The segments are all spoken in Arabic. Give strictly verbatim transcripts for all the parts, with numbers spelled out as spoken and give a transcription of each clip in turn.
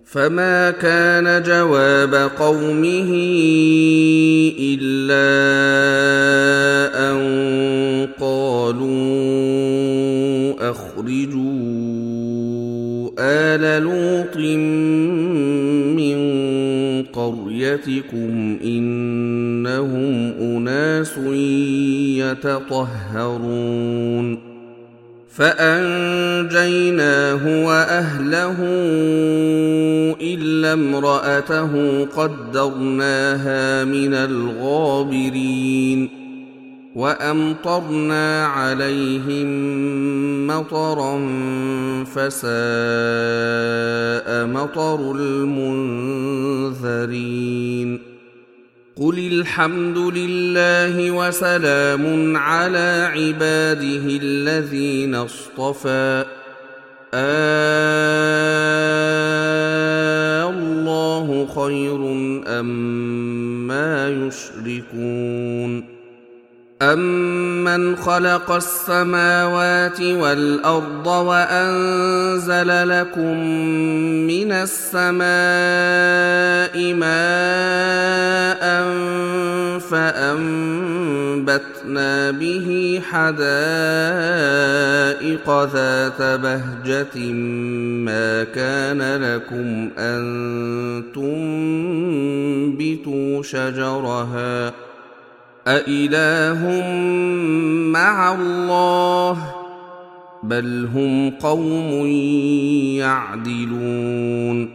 فما كان جواب قومه إلا أن قالوا أخرجوا آل لوط من قريتكم إنهم أناس يتطهرون فأنجيناه وأهله إلا امرأته قدرناها من الغابرين وأمطرنا عليهم مطرا فساء مطر المنذرين قل الحمد لله وسلام على عباده الذين اصطفى الله خير أما يشركون أَمَّنْ خَلَقَ السَّمَاوَاتِ وَالْأَرْضَ وَأَنزَلَ لَكُم مِّنَ السَّمَاءِ مَاءً فَأَنبَتْنَا بِهِ حَدَائِقَ ذَاتَ بَهْجَةٍ مَّا كَانَ لَكُمْ أَن تُنبِتُوا شَجَرَهَا أإله مع الله بل هم قوم يعدلون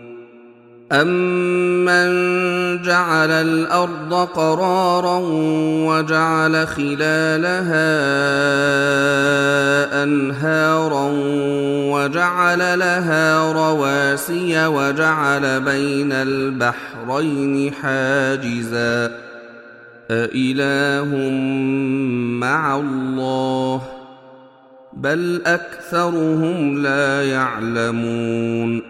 أمن جعل الأرض قرارا وجعل خلالها أنهارا وجعل لها رواسي وجعل بين البحرين حاجزا أإله مع الله بل أكثرهم لا يعلمون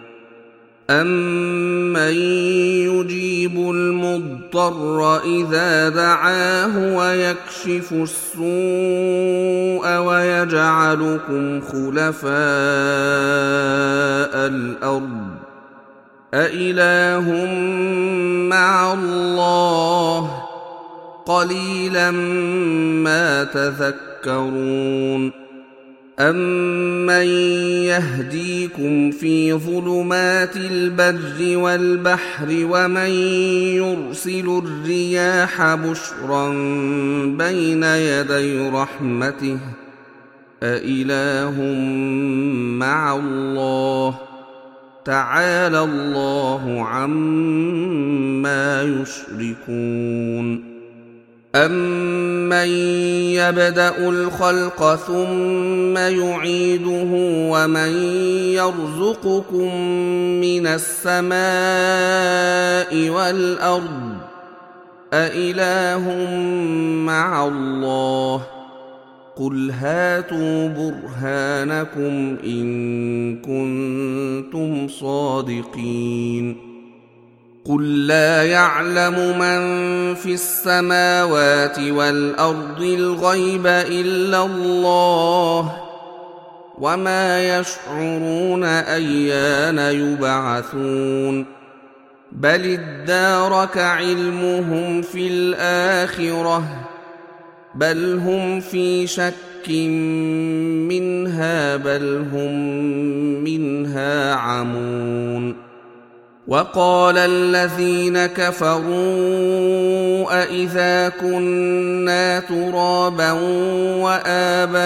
أمن يجيب المضطر إذا دعاه ويكشف السوء ويجعلكم خلفاء الأرض أإله مع الله قليلا ما تذكرون أمن يهديكم في ظلمات البر والبحر ومن يرسل الرياح بشرا بين يدي رحمته أإله مع الله تعالى الله عما يشركون أَمَّن يَبْدَأُ الْخَلْقَ ثُمَّ يُعِيدُهُ وَمَن يَرْزُقُكُم مِّنَ السَّمَاءِ وَالْأَرْضِ أَإِلَٰهٌ مَّعَ اللَّهِ قُلْ هَاتُوا بُرْهَانَكُمْ إِن كُنتُمْ صَادِقِينَ قُل لَّا يَعْلَمُ مَن فِي السَّمَاوَاتِ وَالْأَرْضِ الْغَيْبَ إِلَّا اللَّهُ وَمَا يَشْعُرُونَ أَيَّانَ يُبْعَثُونَ بَلِ ادَّارَكَ عِلْمُهُمْ فِي الْآخِرَةِ بَلْ هُمْ فِي شَكٍّ مِّنْهَا بَلْ هُمْ مِنْهَا عَمُونَ وقال الذين كفروا أإذا كنا ترابا وآباؤنا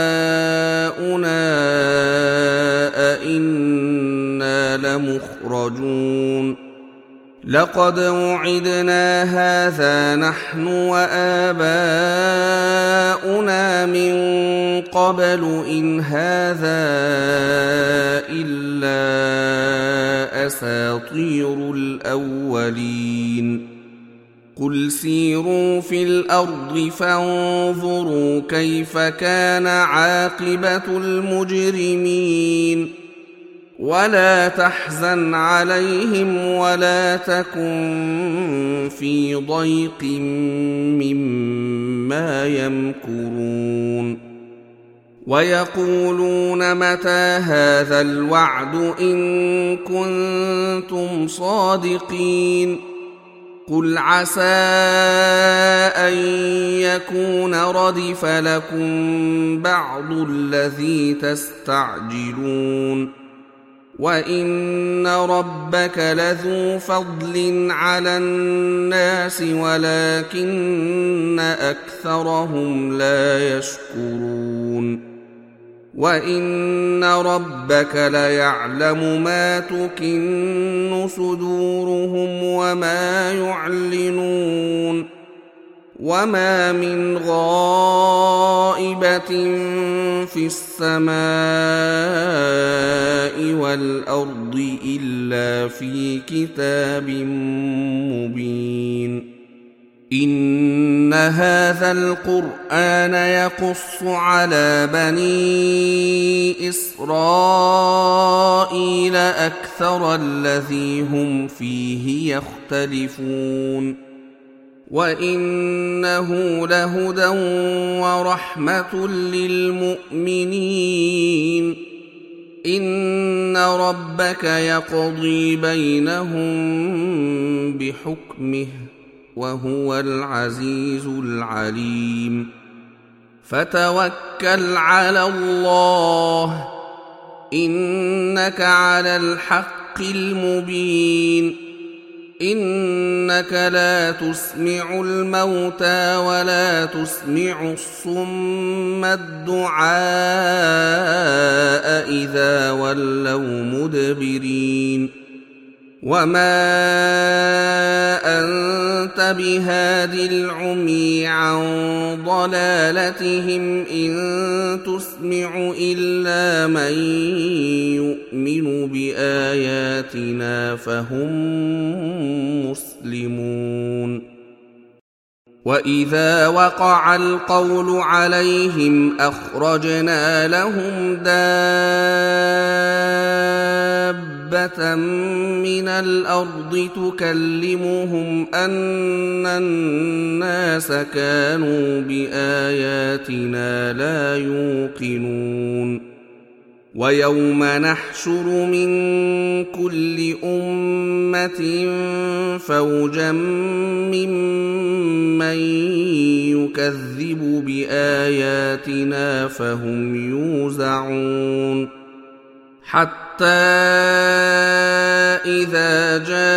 أإنا لمخرجون لقد وعدنا هذا نحن وآباؤنا من قبل إن هذا إلا أساطير الأولين قل سيروا في الأرض فانظروا كيف كان عاقبة المجرمين ولا تحزن عليهم ولا تكن في ضيق مما يمكرون ويقولون متى هذا الوعد إن كنتم صادقين قل عسى أن يكون ردف لكم بعض الذي تستعجلون وإن ربك لذو فضل على الناس ولكن أكثرهم لا يشكرون وإن ربك ليعلم ما تكن صدورهم وما يعلنون وما من غائبة في السماء والأرض إلا في كتاب مبين إن هذا القرآن يقص على بني إسرائيل أكثر الذي هم فيه يختلفون وإنه لهدى ورحمة للمؤمنين إن ربك يقضي بينهم بحكمه وهو العزيز العليم فتوكل على الله إنك على الحق المبين إنك لا تسمع الموتى ولا تسمع الصم الدعاء إذا ولوا مدبرين وما أنت بهاد العمي عن ضلالتهم إن تسمع إلا من يؤمن بآياتنا فهم مسلمون وإذا وقع القول عليهم أخرجنا لهم دابة من الأرض تكلمهم أن الناس كانوا بآياتنا لا يوقنون ويوم نحشر من كل أمة فوجا ممن يكذب بآياتنا فهم يوزعون حتى إذا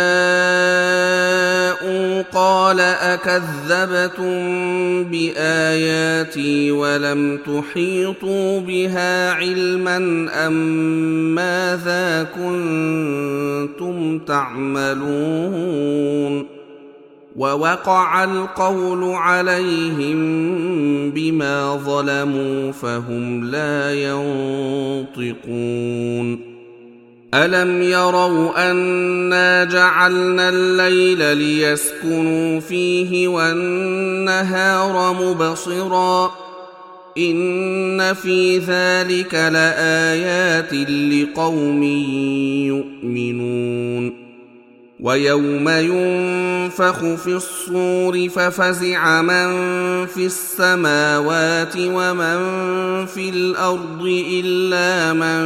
جاءوا قال أكذبتم بآياتي ولم تحيطوا بها علما أم ماذا كنتم تعملون ووقع القول عليهم بما ظلموا فهم لا ينطقون ألم يروا أنا جعلنا الليل ليسكنوا فيه والنهار مبصرا إن في ذلك لآيات لقوم يؤمنون ويوم ينفخ في الصور ففزع من في السماوات ومن في الأرض إلا من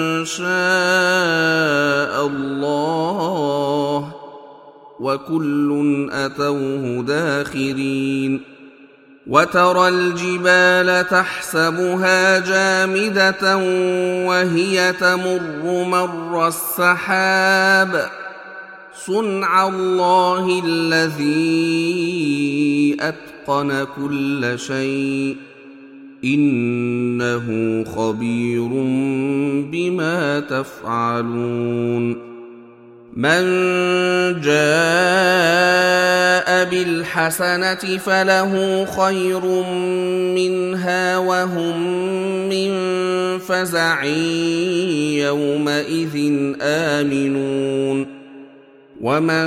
شاء الله وكل أتوه داخرين وترى الجبال تحسبها جامدة وهي تمر مر السحاب صنع الله الذي أتقن كل شيء إنه خبير بما تفعلون من جاء بالحسنة فله خير منها وهم من فزع يومئذ آمنون ومن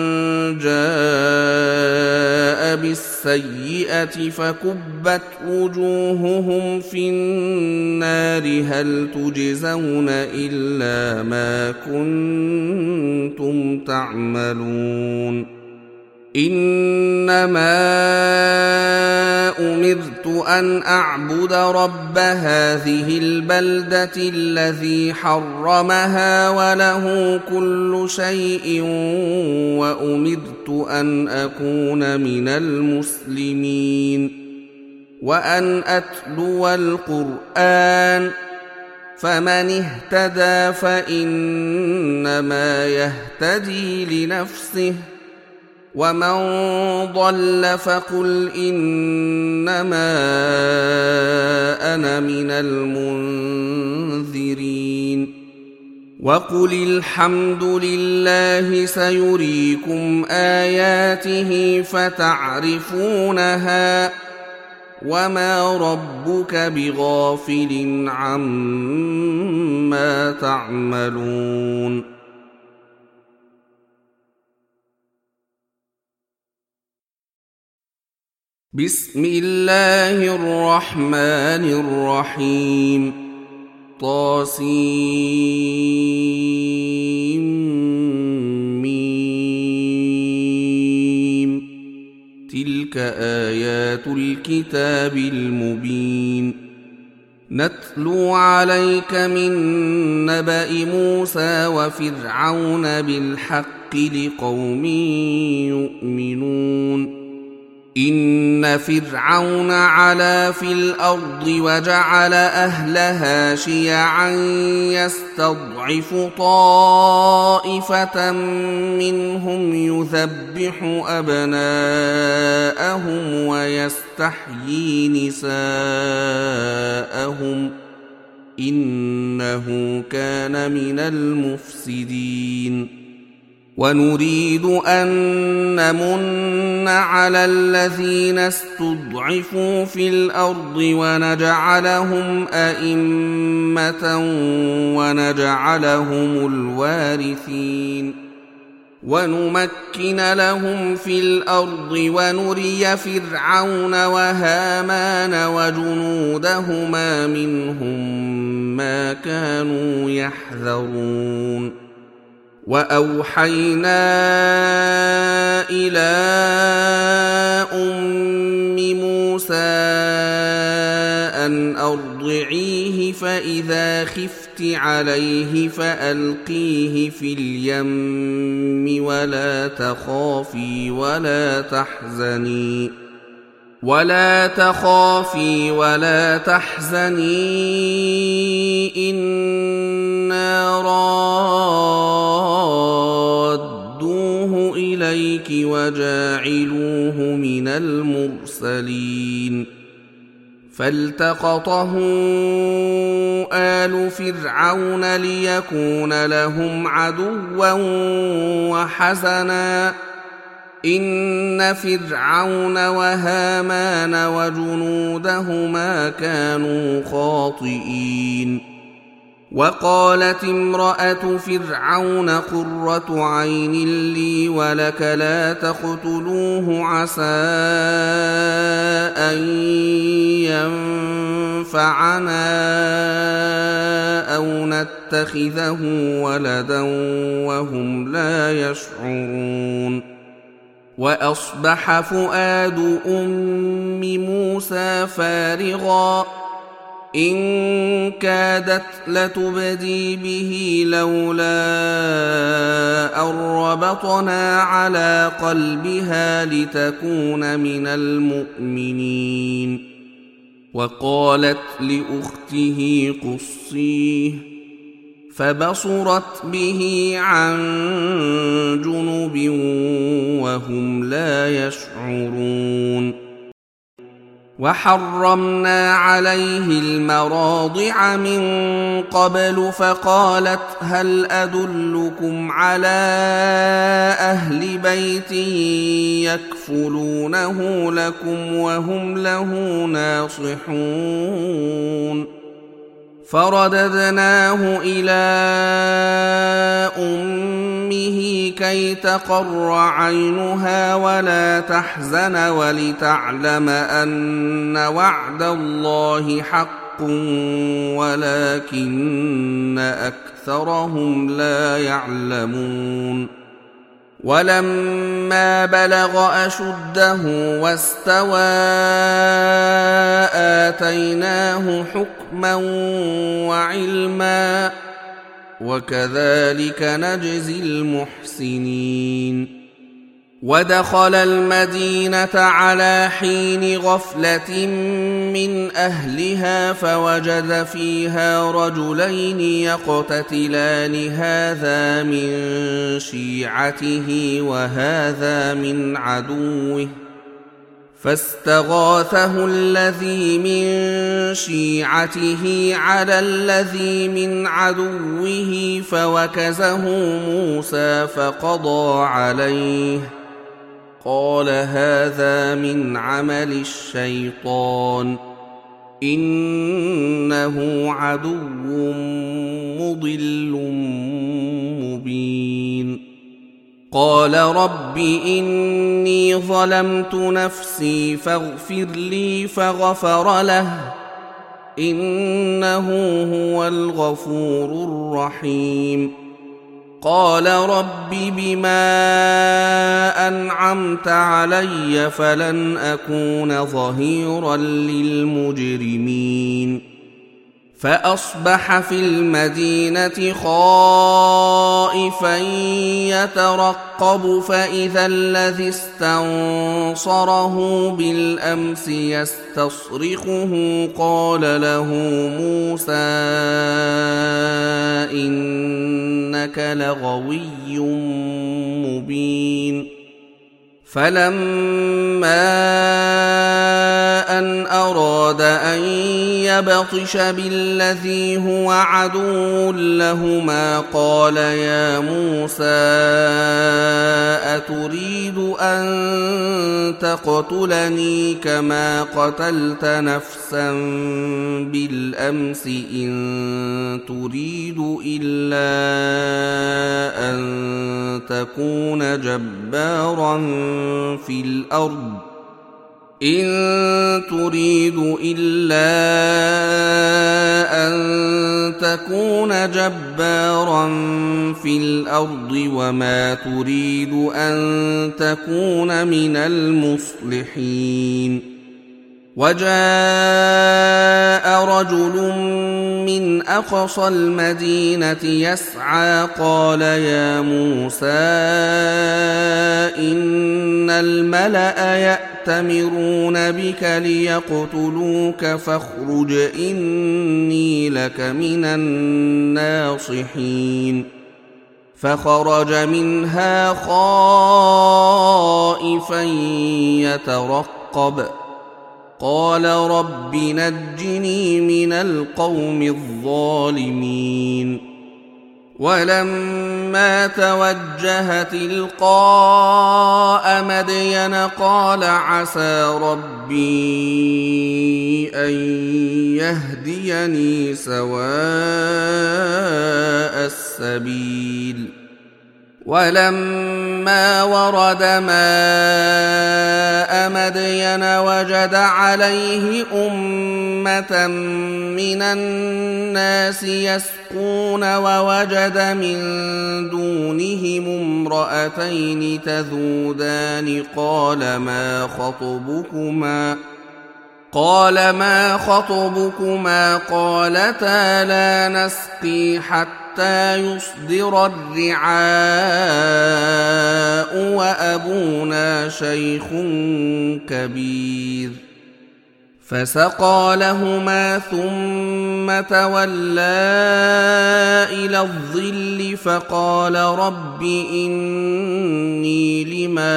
جاء بالسيئة فكبت وجوههم في النار هل تجزون إلا ما كنتم تعملون إنما أمرت أن أعبد رب هذه البلدة الذي حرمها وله كل شيء وأمرت أن أكون من المسلمين وأن أتلو القرآن فمن اهتدى فإنما يهتدي لنفسه ومن ضل فقل إنما أنا من المنذرين وقل الحمد لله سيريكم آياته فتعرفونها وما ربك بغافل عما تعملون بسم الله الرحمن الرحيم طاسيم تلك آيات الكتاب المبين نتلو عليك من نبأ موسى وفرعون بالحق لقوم يؤمنون إن فرعون علا في الأرض وجعل أهلها شيعا يستضعف طائفة منهم يذبح أبناءهم ويستحيي نساءهم إنه كان من المفسدين ونريد أن نمن على الذين استضعفوا في الأرض ونجعلهم أئمة ونجعلهم الوارثين ونمكن لهم في الأرض ونري فرعون وهامان وجنودهما منهم ما كانوا يحذرون وأوحينا إلى أم موسى أن أرضعيه فإذا خفت عليه فألقيه في اليم ولا تخافي ولا تحزني ولا تخافي ولا تحزني إنا رادوه إليك وجاعلوه من المرسلين فالتقطه آل فرعون ليكون لهم عدوا وحزنا إن فرعون وهامان وجنودهما كانوا خاطئين وقالت امرأة فرعون قرة عين لي ولك لا تقتلوه عسى أن ينفعنا أو نتخذه ولدا وهم لا يشعرون وأصبح فؤاد أم موسى فارغا إن كادت لتبدي به لولا أن ربطنا على قلبها لتكون من المؤمنين وقالت لأخته قصيه فبصرت به عن جنب وهم لا يشعرون وحرمنا عليه المراضع من قبل فقالت هل أدلكم على أهل بيت يكفلونه لكم وهم له ناصحون فرددناه إلى أمه كي تقر عينها ولا تحزن ولتعلم أن وعد الله حق ولكن أكثرهم لا يعلمون ولما بلغ أشده واستوى آتيناه حكما وعلما وكذلك نجزي المحسنين. ودخل المدينة على حين غفلة من أهلها فوجد فيها رجلين يقتتلان هذا من شيعته وهذا من عدوه فاستغاثه الذي من شيعته على الذي من عدوه فوكزه موسى فقضى عليه قال هذا من عمل الشيطان إنه عدو مضل مبين. قال رب إني ظلمت نفسي فاغفر لي فغفر له إنه هو الغفور الرحيم. قال رب بما أنعمت علي فلن أكون ظهيرا للمجرمين. فأصبح في المدينة خائفا يترقب فإذا الذي استنصره بالأمس يستصرخه قال له موسى إنك لغوي مبين. فلما أن أراد أن يبطش بالذي هو عدو لهما قال يا موسى أتريد أن تقتلني كما قتلت نفسا بالأمس إن تريد إلا أن تكون جبارا في الأرض إن تريد إلا أن تكون جبارا في الأرض وما تريد أن تكون من المصلحين. وجاء رجل من أقصى المدينة يسعى قال يا موسى إن الملأ يأتمرون بك ليقتلوك فاخرج إني لك من الناصحين. فخرج منها خائفا يترقب قال رب نجني من القوم الظالمين. ولما توجه تلقاء مدين قال عسى ربي أن يهديني سواء السبيل. ولما ورد ماء مدين وجد عليه أمة من الناس يسقون ووجد من دونهم امرأتين تذودان قال ما خطبكما قال ما خطبكما قالتا لا نسقي حتى حتى يصدر الرعاء وأبونا شيخ كبير. فسقى لهما ثم تولى إلى الظل فقال رب إني لما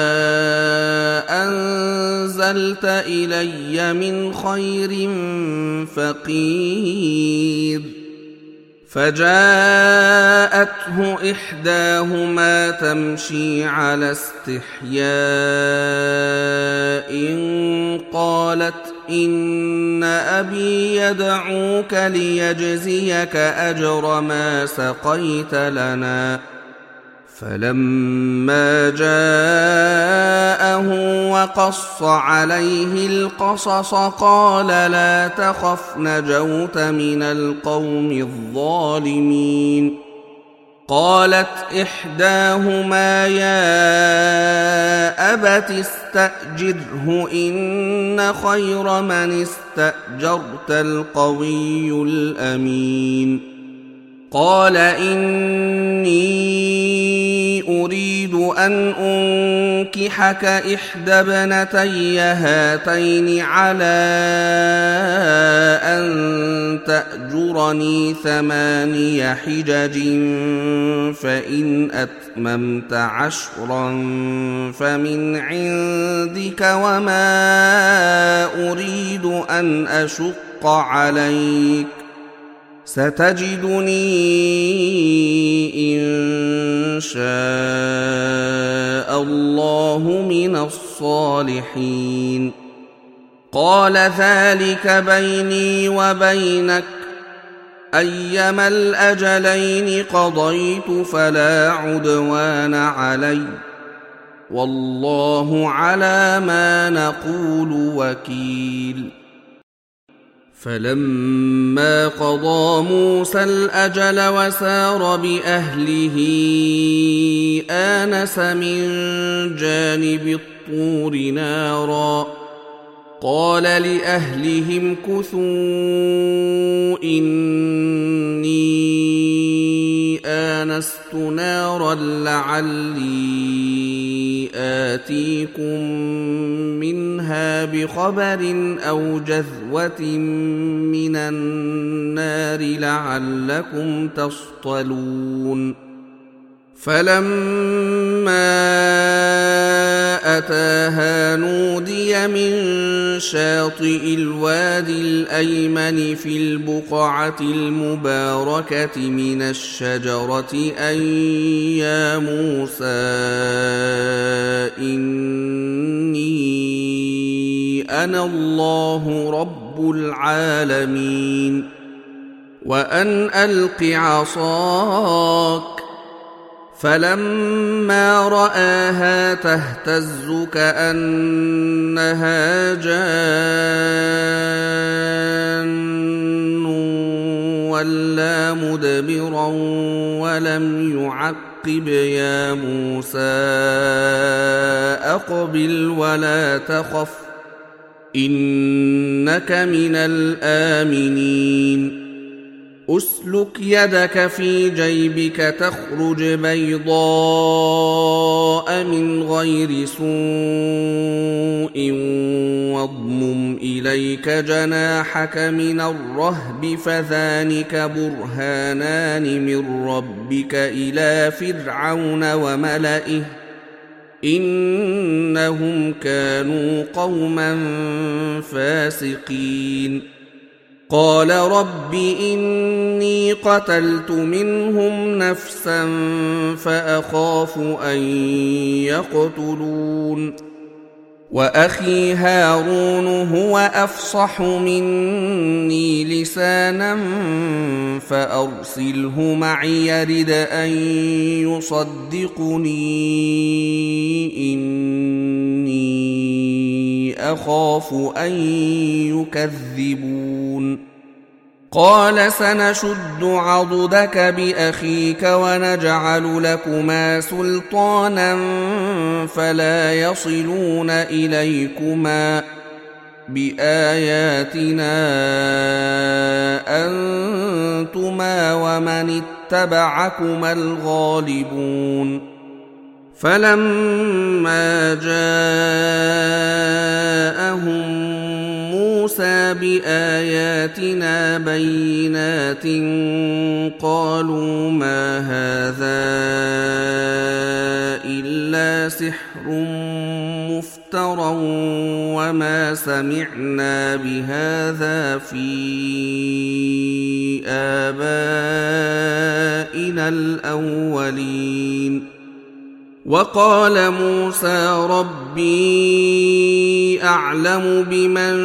أنزلت إلي من خير فقير. فجاءته إحداهما تمشي على استحياء قالت إن أبي يدعوك ليجزيك أجر ما سقيت لنا. فلما جاءه وقص عليه القصص قال لا تخف نجوت من القوم الظالمين. قالت إحداهما يا أبت استأجره إن خير من استأجرت القوي الأمين قال إني أريد أن أنكحك إحدى ابنتي هاتين على أن تأجرني ثماني حجج فإن أتممت عشرا فمن عندك وما أريد أن أشق عليك ستجدني إن شاء الله من الصالحين قال ذلك بيني وبينك أيما الأجلين قضيت فلا عدوان علي والله على ما نقول وكيل فلما قضى موسى الأجل وسار بأهله آنس من جانب الطور نارا قال لأهلهم كثوا إني آنست نارا لعلي آتيكم منها بخبر أو جذوة من النار لعلكم تصطلون فلما أتاها نودي من شاطئ الوادي الأيمن في البقعة المباركة من الشجرة أن يا موسى إني أنا الله رب العالمين وأن ألق عصاك فلما رآها تهتز كأنها جان ولا مدبرا ولم يعقب يا موسى أقبل ولا تخف إنك من الآمنين أسلك يدك في جيبك تخرج بيضاء من غير سوء واضمم إليك جناحك من الرهب فذلك برهانان من ربك إلى فرعون وملئه إنهم كانوا قوما فاسقين قال رب إني قتلت منهم نفسا فأخاف أن يقتلون وأخي هارون هو أفصح مني لسانا فأرسله معي يرد أن يصدقني إني أخاف أن يكذبون قال سنشد عضدك بأخيك ونجعل لكما سلطانا فلا يصلون إليكما بآياتنا أنتما ومن اتبعكما الغالبون فلما جاءهم موسى بآياتنا بينات قالوا ما هذا إلا سحر مفترى وما سمعنا بهذا في آبائنا الأولين وقال موسى ربي أعلم بمن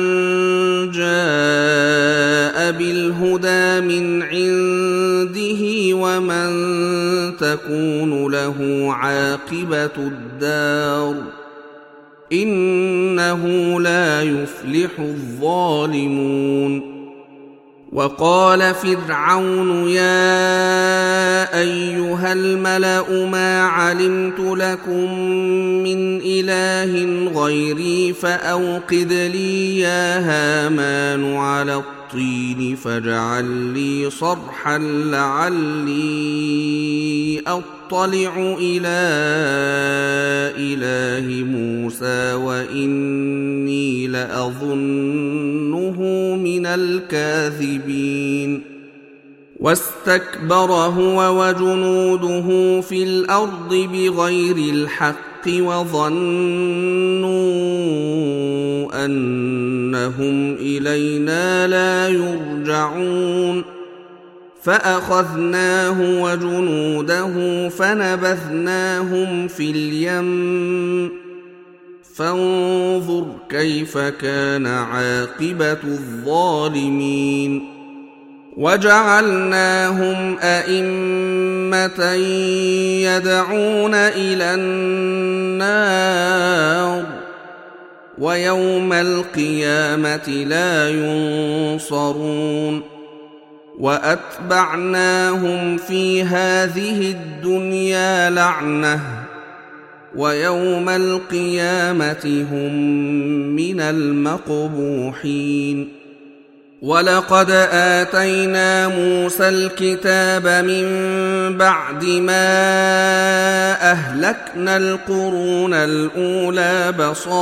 جاء بالهدى من عنده ومن تكون له عاقبة الدار إنه لا يفلح الظالمون وقال فرعون يا أيها الملأ ما علمت لكم من إله غيري فأوقد لي يا هامان على الطين فاجعل لي صرحا لعلي أطلع إلى إله موسى وإني لأظنه من الكاذبين واستكبر هو وجنوده في الأرض بغير الحق وظنوا أنهم إلينا لا يرجعون فأخذناه وجنوده فنبذناهم في اليم فانظر كيف كان عاقبة الظالمين وجعلناهم أئمة يدعون إلى النار ويوم القيامة لا ينصرون وأتبعناهم في هذه الدنيا لعنة ويوم القيامة هم من المقبوحين ولقد آتينا موسى الكتاب من بعد ما أهلكنا القرون الأولى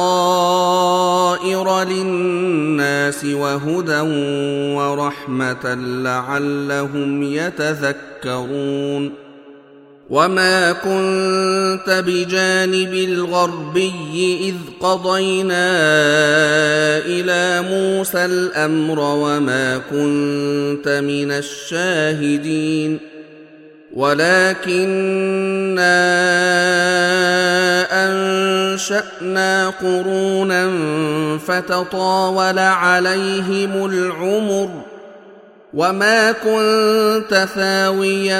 بصائر للناس وهدى ورحمة لعلهم يتذكرون وما كنت بجانب الغربي إذ قضينا إلى موسى الأمر وما كنت من الشاهدين ولكننا أنشأنا قرونا فتطاول عليهم العمر وما كنت ثاويا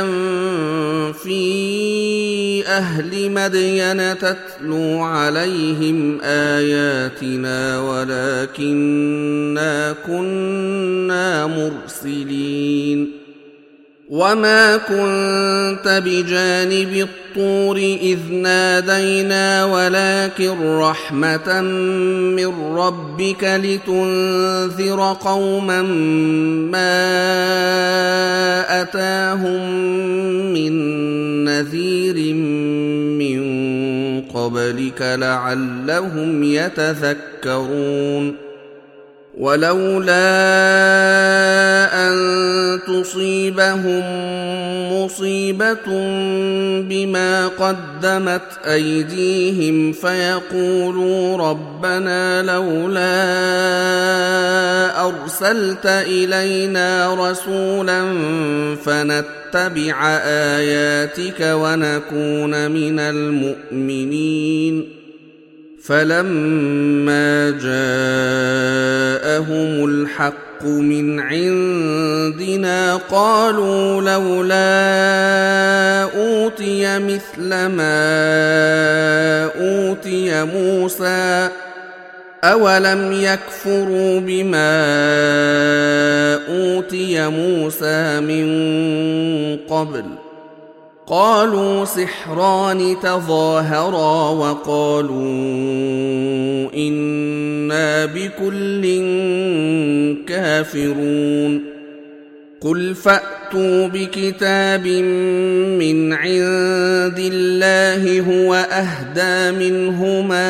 في أهل مدين تتلو عليهم آياتنا ولكننا كنا مرسلين وما كنت بجانب الطور إذ نادينا ولكن رحمة من ربك لتنذر قوما ما أتاهم من نذير من قبلك لعلهم يتذكرون ولولا أن تصيبهم مصيبة بما قدمت أيديهم فيقولوا ربنا لولا أرسلت إلينا رسولا فنتبع آياتك ونكون من المؤمنين فلما جاءهم الحق من عندنا قالوا لولا أوتي مثل ما أوتي موسى أولم يكفروا بما أوتي موسى من قبل قالوا سحران تظاهرا وقالوا إنا بكل كافرون قل فأتوا بكتاب من عند الله هو أهدى منهما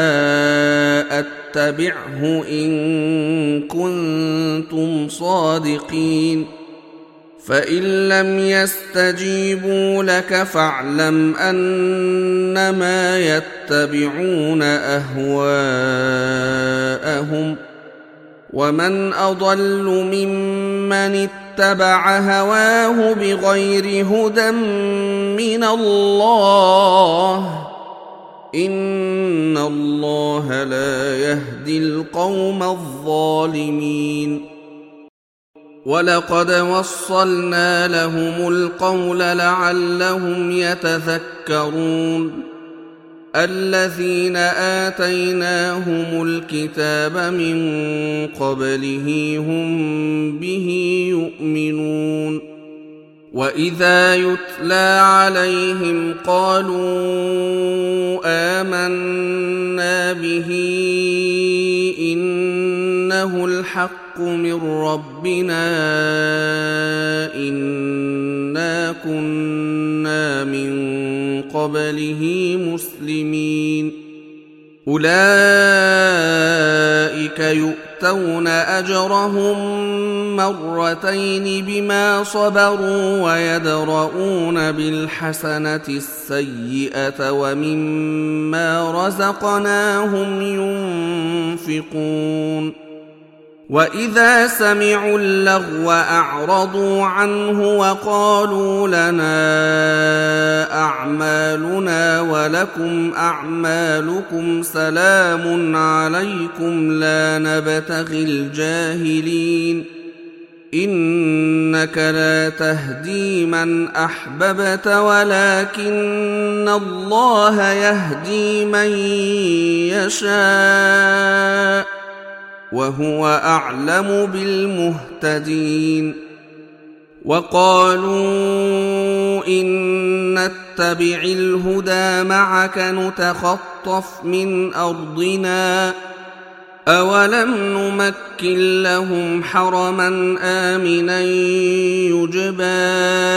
أتبعه إن كنتم صادقين فإن لم يستجيبوا لك فاعلم أنما يتبعون أهواءهم ومن أضل ممن اتبع هواه بغير هدى من الله إن الله لا يهدي القوم الظالمين ولقد وصلنا لهم القول لعلهم يتذكرون الذين آتيناهم الكتاب من قبله هم به يؤمنون وإذا يتلى عليهم قالوا آمنا به إنه الحق من ربنا إنا كنا من قبله مسلمين أولئك يؤتون أجرهم مرتين بما صبروا ويدرؤون بالحسنة السيئة ومما رزقناهم ينفقون وإذا سمعوا اللغو أعرضوا عنه وقالوا لنا أعمالنا ولكم أعمالكم سلام عليكم لا نبتغي الجاهلين إنك لا تهدي من أحببت ولكن الله يهدي من يشاء وهو أعلم بالمهتدين وقالوا إن نتبع الهدى معك نتخطف من أرضنا أولم نمكن لهم حرما آمنا يجبى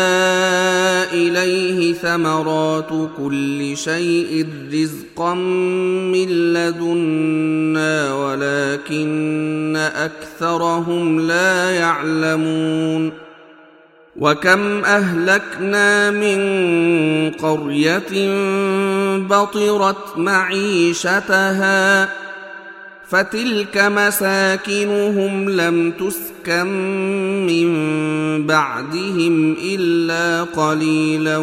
إليه ثمرات كل شيء رزقا من لدنا ولكن أكثرهم لا يعلمون وكم أهلكنا من قرية بطرت معيشتها فتلك مساكنهم لم تسكن من بعدهم إلا قليلا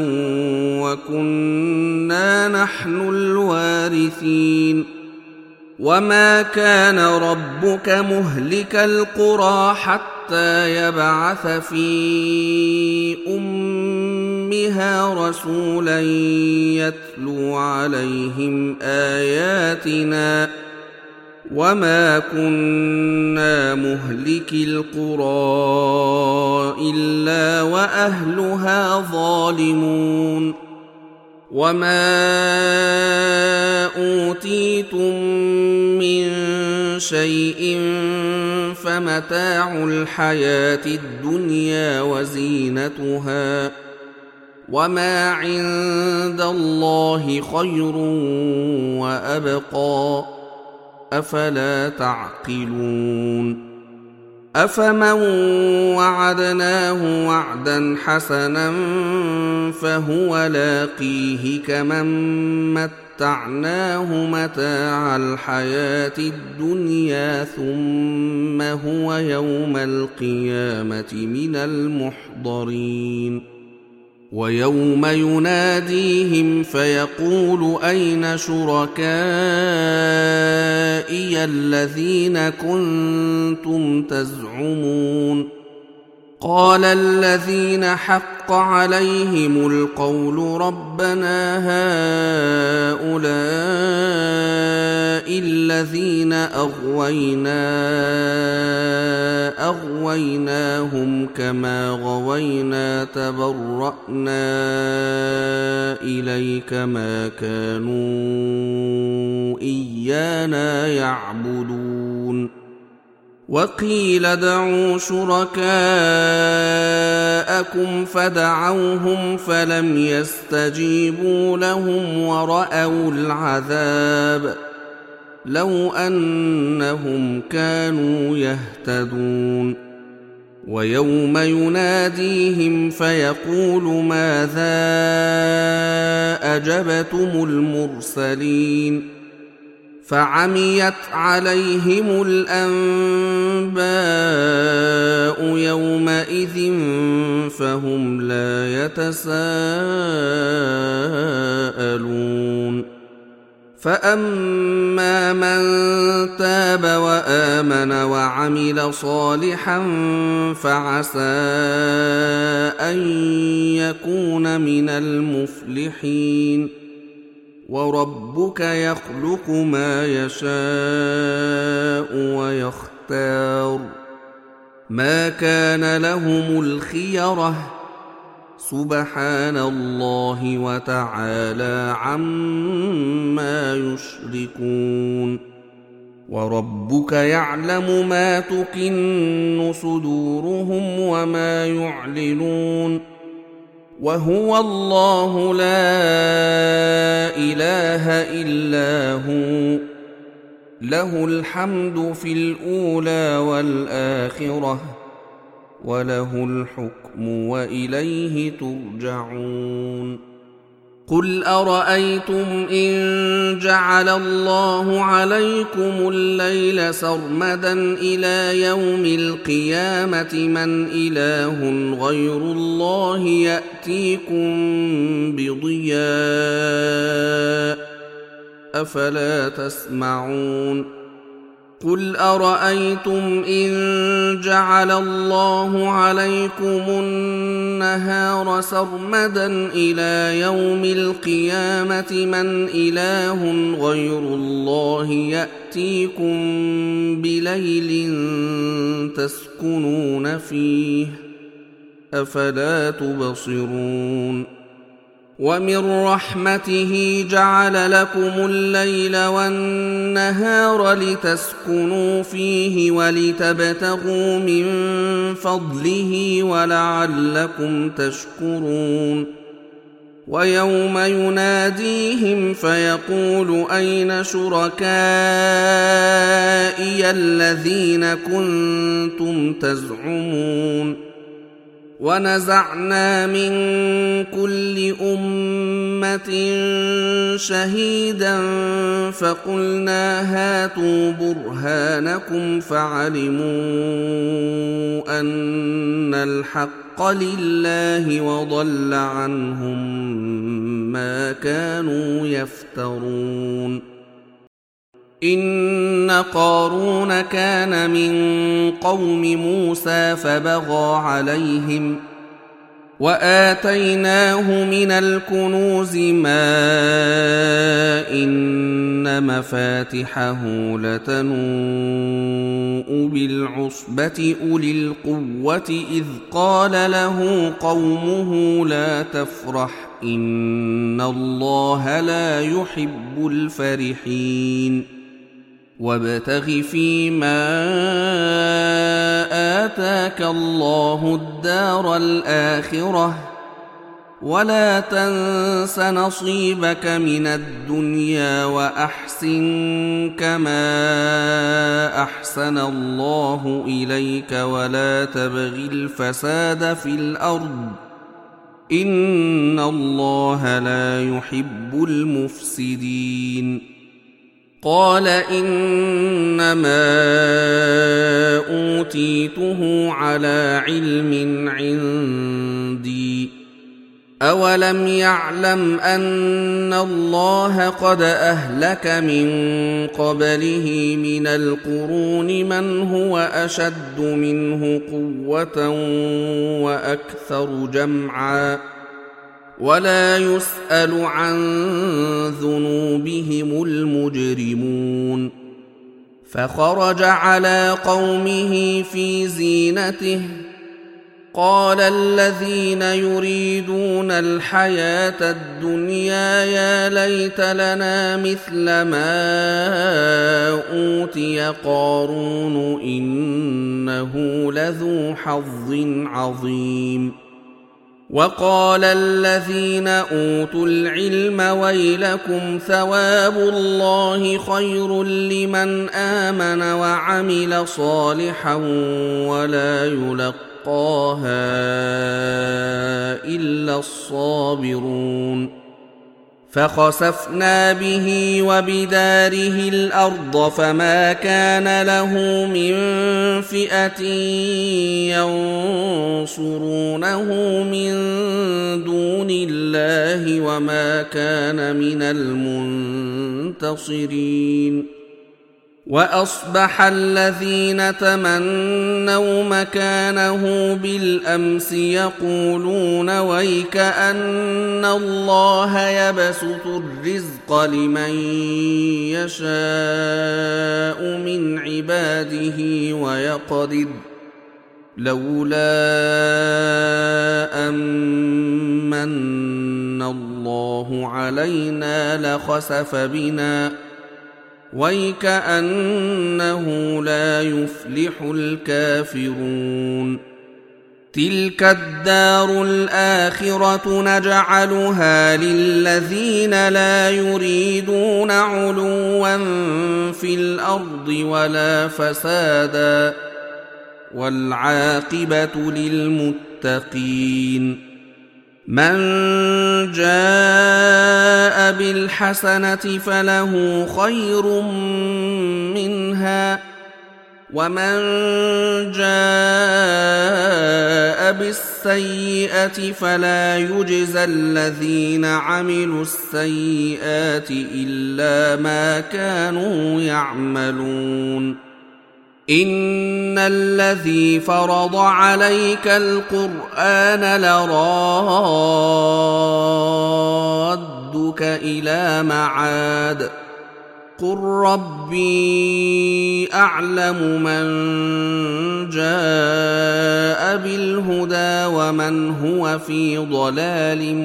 وكنا نحن الوارثين وما كان ربك مهلك القرى حتى يبعث في أمها رسولا يتلو عليهم آياتنا وما كنا مهلكي القرى إلا وأهلها ظالمون وما أوتيتم من شيء فمتاع الحياة الدنيا وزينتها وما عند الله خير وأبقى أفلا تعقلون أفمن وعدناه وعدا حسنا فهو لاقيه كمن متعناه متاع الحياة الدنيا ثم هو يوم القيامة من المحضرين ويوم يناديهم فيقول أين شركائي الذين كنتم تزعمون قال الذين حق عليهم القول ربنا هؤلاء الذين أغوينا أغويناهم كما غوينا تبرأنا إليك ما كانوا إيانا يعبدون وقيل ادعوا شركاءكم فدعوهم فلم يستجيبوا لهم ورأوا العذاب لو أنهم كانوا يهتدون ويوم يناديهم فيقول ماذا أجبتم المرسلين فعميت عليهم الأنباء يومئذ فهم لا يتساءلون فأما من تاب وآمن وعمل صالحا فعسى أن يكون من المفلحين وربك يخلق ما يشاء ويختار ما كان لهم الخيرة سبحان الله وتعالى عما يشركون وربك يعلم ما تكن صدورهم وما يعلنون وهو الله لا إله إلا هو له الحمد في الأولى والآخرة وله الحكم وإليه ترجعون قل أرأيتم إن جعل الله عليكم الليل سرمدا إلى يوم القيامة من إله غير الله يأتيكم بضياء أفلا تسمعون قل أرأيتم إن جعل الله عليكم النهار سرمدا إلى يوم القيامة من إله غير الله يأتيكم بليل تسكنون فيه أفلا تبصرون ومن رحمته جعل لكم الليل والنهار لتسكنوا فيه ولتبتغوا من فضله ولعلكم تشكرون ويوم يناديهم فيقول أين شركائي الذين كنتم تزعمون ونزعنا من كل أمة شهيدا فقلنا هاتوا برهانكم فعلموا أن الحق لله وضل عنهم ما كانوا يفترون إن قارون كان من قوم موسى فبغى عليهم وآتيناه من الكنوز ما إن مفاتحه لتنوء بالعصبة أولي القوة إذ قال له قومه لا تفرح إن الله لا يحب الفرحين وابتغ فيما آتاك الله الدار الآخرة ولا تنس نصيبك من الدنيا وأحسن كما أحسن الله إليك ولا تبغ الفساد في الأرض إن الله لا يحب المفسدين قال إنما أوتيته على علم عندي أولم يعلم أن الله قد أهلك من قبله من القرون من هو أشد منه قوة وأكثر جمعا ولا يسأل عن ذنوبهم المجرمون فخرج على قومه في زينته قال الذين يريدون الحياة الدنيا يا ليت لنا مثل ما أوتي قارون إنه لذو حظ عظيم وقال الذين أوتوا العلم ويلكم ثواب الله خير لمن آمن وعمل صالحا ولا يلقاها إلا الصابرون فخسفنا به وبداره الأرض فما كان له من فئة ينصرونه من دون الله وما كان من المنتصرين وأصبح الذين تمنوا مكانه بالأمس يقولون ويك أن الله يبسط الرزق لمن يشاء من عباده ويقدر لولا أمن الله علينا لخسف بنا ويكأنه لا يفلح الكافرون تلك الدار الآخرة نجعلها للذين لا يريدون علوا في الأرض ولا فسادا والعاقبة للمتقين من جاء بالحسنة فله خير منها ومن جاء بالسيئة فلا يجزى الذين عملوا السيئات إلا ما كانوا يعملون إن الذي فرض عليك القرآن لرادك إلى معاد قل ربي أعلم من جاء بالهدى ومن هو في ضلال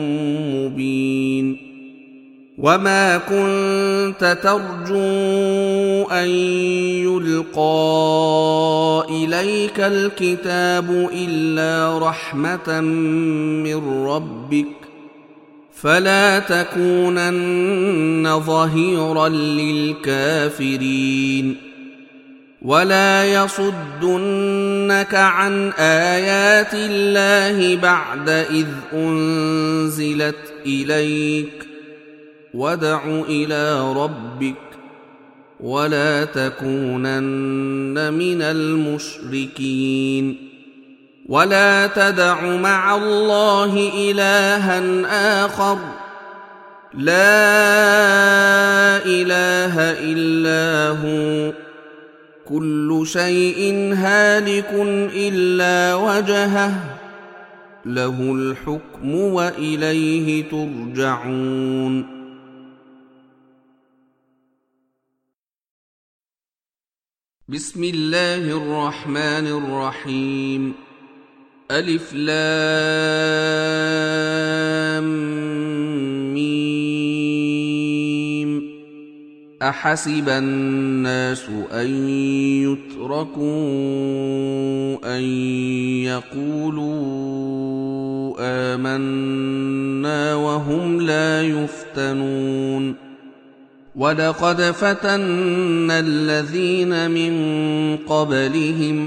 مبين وما كنت ترجو أن يلقى إليك الكتاب إلا رحمة من ربك فلا تكونن ظهيرا للكافرين ولا يصدنك عن آيات الله بعد إذ أنزلت إليك وادع إلى ربك ولا تكونن من المشركين ولا تدع مع الله إلها آخر لا إله إلا هو كل شيء هالك إلا وجهه له الحكم وإليه ترجعون بسم الله الرحمن الرحيم ألف لام ميم أحسب الناس أن يتركوا أن يقولوا آمنا وهم لا يفتنون ولقد فتنا الذين من قبلهم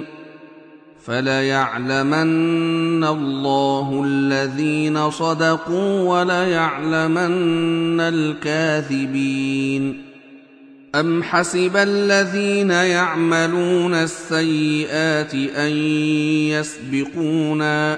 فليعلمن الله الذين صدقوا وليعلمن الكاذبين أم حسب الذين يعملون السيئات أن يسبقونا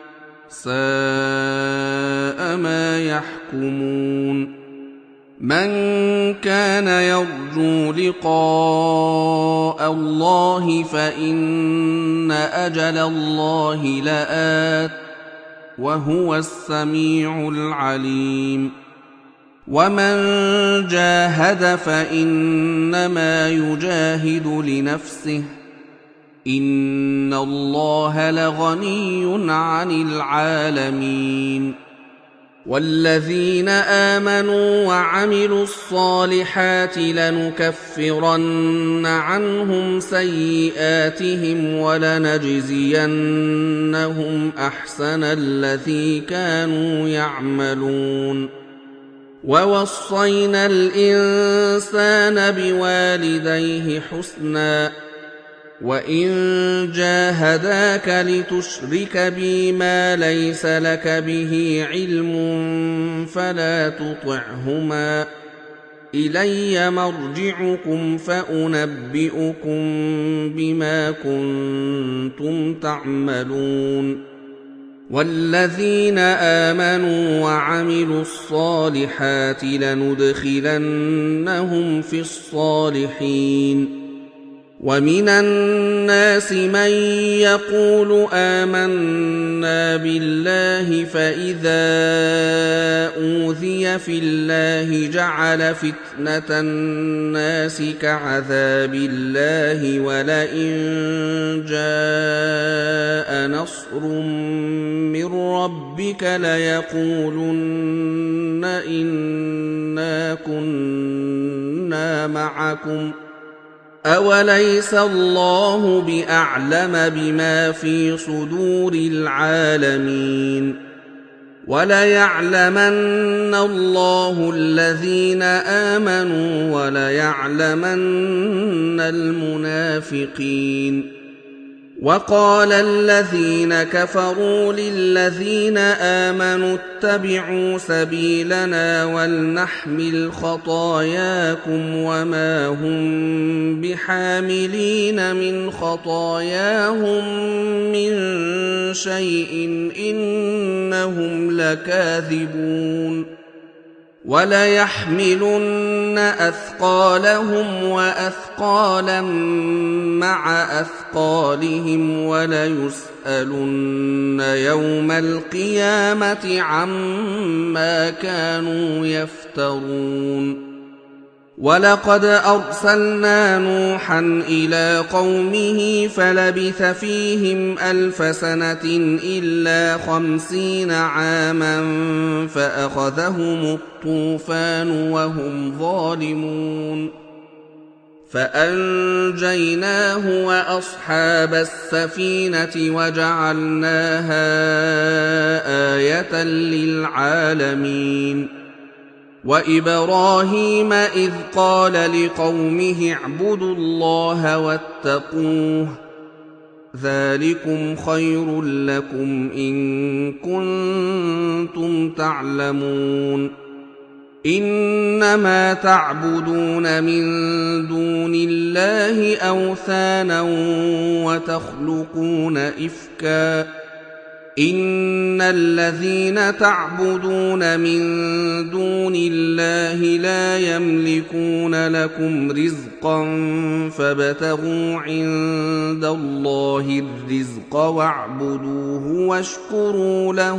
ساء ما يحكمون من كان يرجو لقاء الله فإن أجل الله لآت وهو السميع العليم ومن جاهد فإنما يجاهد لنفسه إن الله لغني عن العالمين والذين آمنوا وعملوا الصالحات لنكفرن عنهم سيئاتهم ولنجزينهم أحسن الذي كانوا يعملون ووصينا الإنسان بوالديه حسنا وإن جاهداك لتشرك بي ما ليس لك به علم فلا تطعهما إلي مرجعكم فأنبئكم بما كنتم تعملون والذين آمنوا وعملوا الصالحات لندخلنهم في الصالحين ومن الناس من يقول آمنا بالله فإذا أوذي في الله جعل فتنة الناس كعذاب الله ولئن جاء نصر من ربك ليقولن إنا كنا معكم أوليس الله بأعلم بما في صدور العالمين وليعلمن الله الذين آمنوا وليعلمن المنافقين وقال الذين كفروا للذين آمنوا اتبعوا سبيلنا ولنحمل خطاياكم وما هم بحاملين من خطاياهم من شيء إنهم لكاذبون وليحملن أثقالهم وأثقالا مع أثقالهم وليسألن يوم القيامة عما كانوا يفترون ولقد أرسلنا نوحا إلى قومه فلبث فيهم ألف سنة إلا خمسين عاما فأخذهم الطوفان وهم ظالمون فأنجيناه وأصحاب السفينة وجعلناها آية للعالمين وإبراهيم إذ قال لقومه اعبدوا الله واتقوه ذلكم خير لكم إن كنتم تعلمون إنما تعبدون من دون الله أوثانا وتخلقون إفكا إن الذين تعبدون من دون الله لا يملكون لكم رزقا فابتغوا عند الله الرزق واعبدوه واشكروا له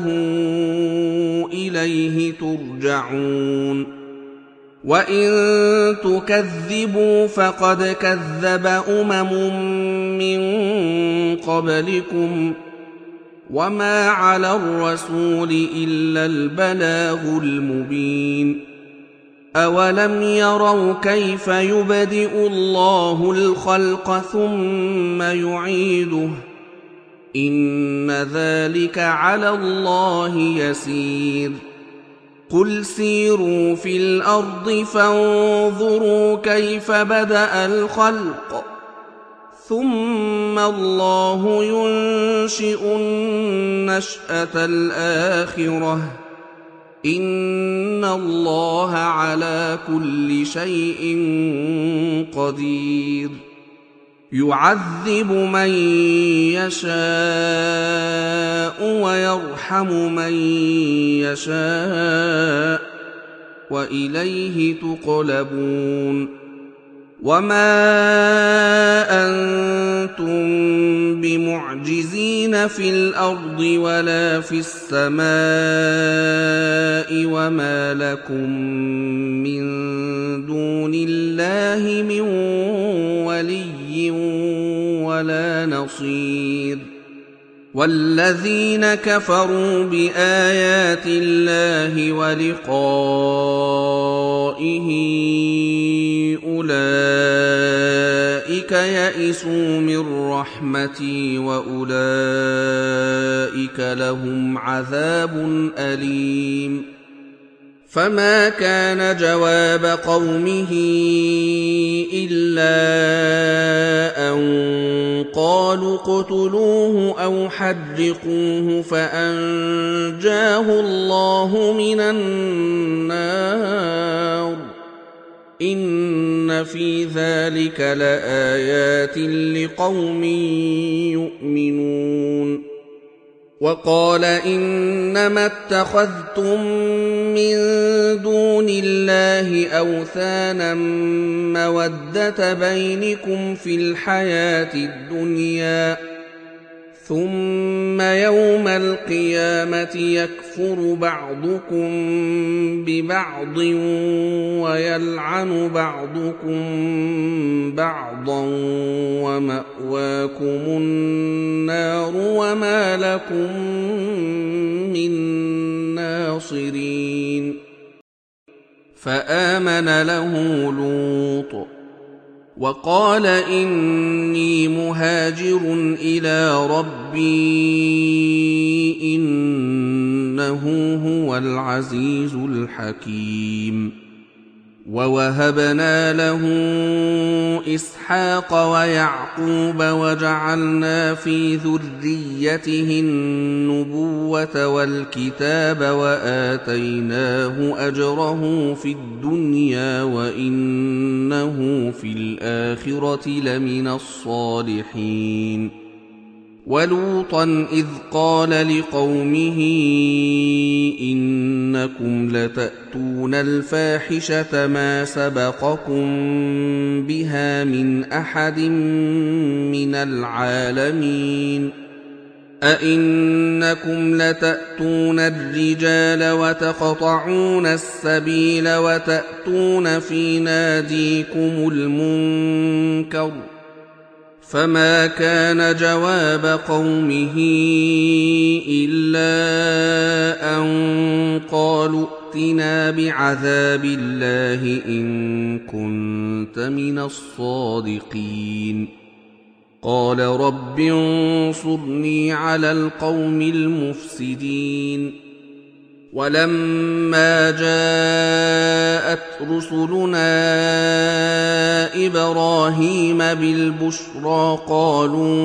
إليه ترجعون وإن تكذبوا فقد كذب أمم من قبلكم وما على الرسول إلا البلاغ المبين أولم يروا كيف يبدئ الله الخلق ثم يعيده إن ذلك على الله يسير قل سيروا في الأرض فانظروا كيف بدأ الخلق ثم الله ينشئ النشأة الآخرة إن الله على كل شيء قدير يعذب من يشاء ويرحم من يشاء وإليه تقلبون وما أنتم بمعجزين في الأرض ولا في السماء وما لكم من دون الله من ولي ولا نصير والذين كفروا بآيات الله ولقائه أولئك يئسوا من رحمتي وأولئك لهم عذاب أليم فما كان جواب قومه إلا أن قالوا اقتلوه أو حرقوه فأنجاه الله من النار إن في ذلك لآيات لقوم يؤمنون وقال إنما اتخذتم من دون الله أوثانا مودة بينكم في الحياة الدنيا ثم يوم القيامة يكفر بعضكم ببعض ويلعن بعضكم بعضا ومأواكم النار وما لكم من ناصرين فآمن له لوط وقال إني مهاجر إلى ربي إنه هو العزيز الحكيم ووهبنا له إسحاق ويعقوب وجعلنا في ذريته النبوة والكتاب وآتيناه أجره في الدنيا وإنه في الآخرة لمن الصالحين ولوطا إذ قال لقومه إنكم لتأتون الفاحشة ما سبقكم بها من أحد من العالمين أئنكم لتأتون الرجال وتقطعون السبيل وتأتون في ناديكم المنكر فما كان جواب قومه إلا أن قالوا ائتنا بعذاب الله إن كنت من الصادقين قال رب انصرني على القوم المفسدين ولما جاءت رسلنا إبراهيم بالبشرى قالوا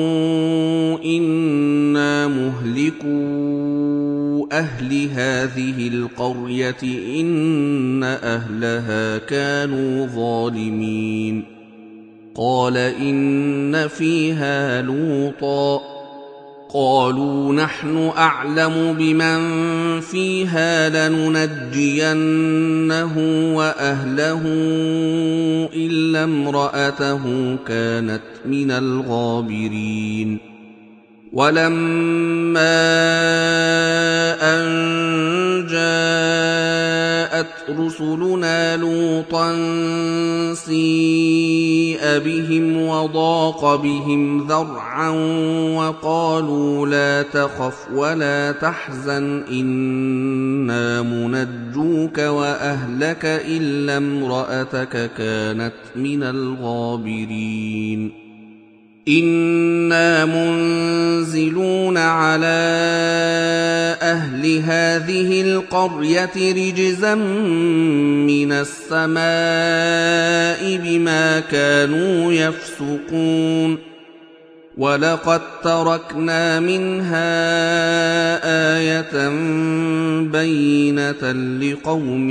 إنا مهلكو أهل هذه القرية إن أهلها كانوا ظالمين قال إن فيها لوطا قالوا نحن أعلم بمن فيها لننجينه وأهله إلا امرأته كانت من الغابرين ولما أن جاءت رسلنا لوطا سيء بهم وضاق بهم ذرعا وقالوا لا تخف ولا تحزن إنا منجوك وأهلك إلا امرأتك كانت من الغابرين إنا منزلون على أهل هذه القرية رجزا من السماء بما كانوا يفسقون ولقد تركنا منها آية بينة لقوم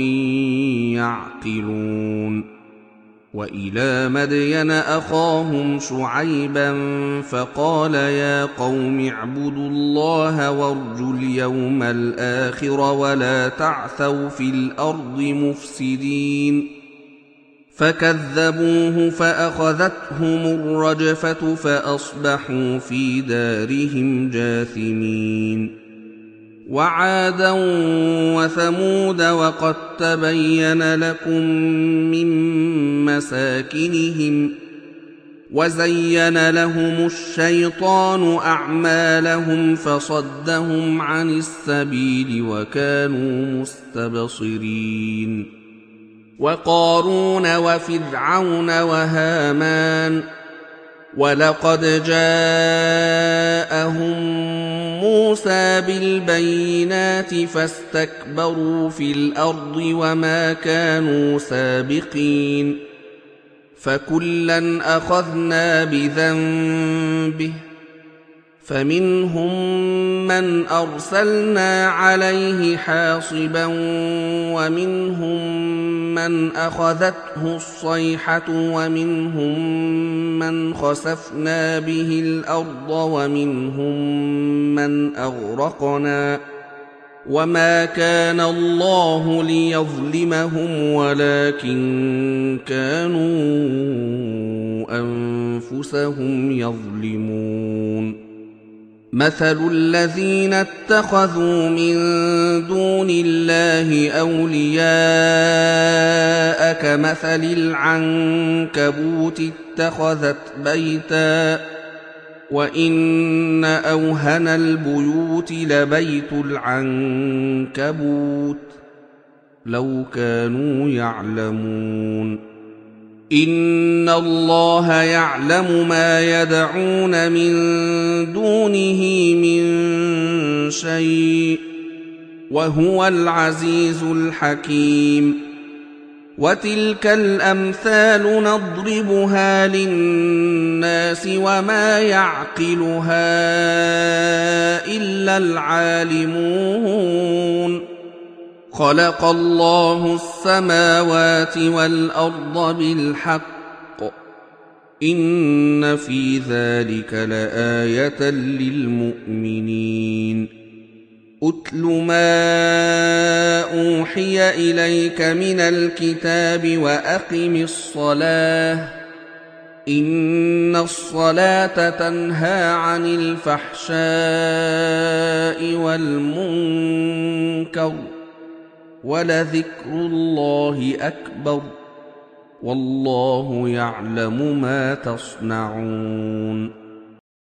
يعقلون وإلى مدين أخاهم شعيبا فقال يا قوم اعبدوا الله وارجوا اليوم الآخر ولا تعثوا في الأرض مفسدين فكذبوه فأخذتهم الرجفة فأصبحوا في دارهم جاثمين وعادا وثمود وقد تبين لكم من مساكنهم وزين لهم الشيطان أعمالهم فصدهم عن السبيل وكانوا مستبصرين وقارون وفرعون وهامان ولقد جاءهم موسى بالبينات فاستكبروا في الأرض وما كانوا سابقين فكلا أخذنا بذنبه فمنهم من أرسلنا عليه حاصبا ومنهم من أخذته الصيحة ومنهم من خسفنا به الأرض ومنهم من أغرقنا وما كان الله ليظلمهم ولكن كانوا أنفسهم يظلمون مثل الذين اتخذوا من دون الله أولياء كمثل العنكبوت اتخذت بيتا وإن أوهن البيوت لبيت العنكبوت لو كانوا يعلمون إن الله يعلم ما يدعون من دونه من شيء وهو العزيز الحكيم وتلك الأمثال نضربها للناس وما يعقلها إلا العالمون خلق الله السماوات والأرض بالحق إن في ذلك لآية للمؤمنين أتل ما أوحي إليك من الكتاب وأقم الصلاة إن الصلاة تنهى عن الفحشاء والمنكر ولذكر الله أكبر والله يعلم ما تصنعون